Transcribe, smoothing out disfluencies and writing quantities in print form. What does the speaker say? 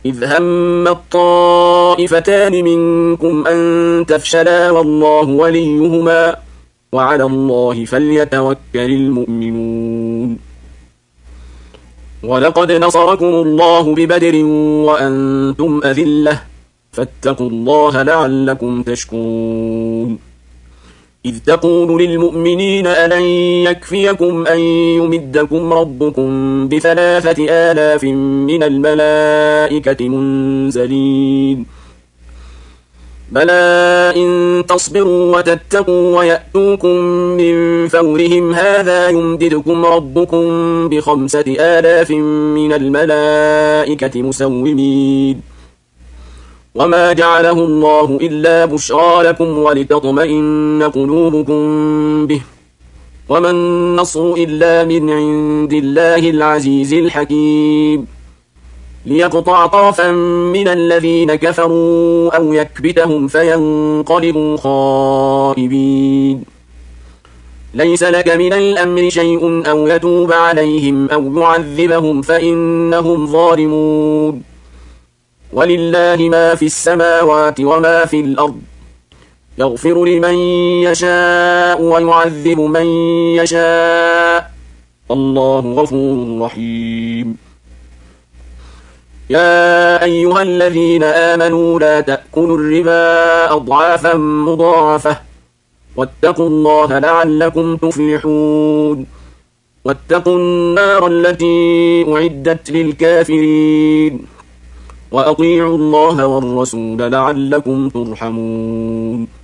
إذ هم الطائفتان منكم أن تفشلا والله وليهما وعلى الله فليتوكل المؤمنون. ولقد نصركم الله ببدر وأنتم أذلة فاتقوا الله لعلكم تشكرون. إذ تقول للمؤمنين ألن يكفيكم أن يمدكم ربكم ب3,000 من الملائكة منزلين بلى إن تصبروا وتتقوا ويأتوكم من فورهم هذا يمددكم ربكم ب5,000 من الملائكة مسومين وما جعله الله إلا بشرى لكم ولتطمئن قلوبكم به وما النصر إلا من عند الله العزيز الحكيم ليقطع طرفا من الذين كفروا أو يكبتهم فينقلبوا خائبين. ليس لك من الأمر شيء أو يتوب عليهم أو يعذبهم فإنهم ظالمون ولله ما في السماوات وما في الأرض يغفر لمن يشاء ويعذب من يشاء الله غفور رحيم. يا أيها الذين آمنوا لا تأكلوا الربا أضعافا مضاعفة واتقوا الله لعلكم تفلحون. واتقوا النار التي أعدت للكافرين وأطيعوا الله والرسول لعلكم ترحمون.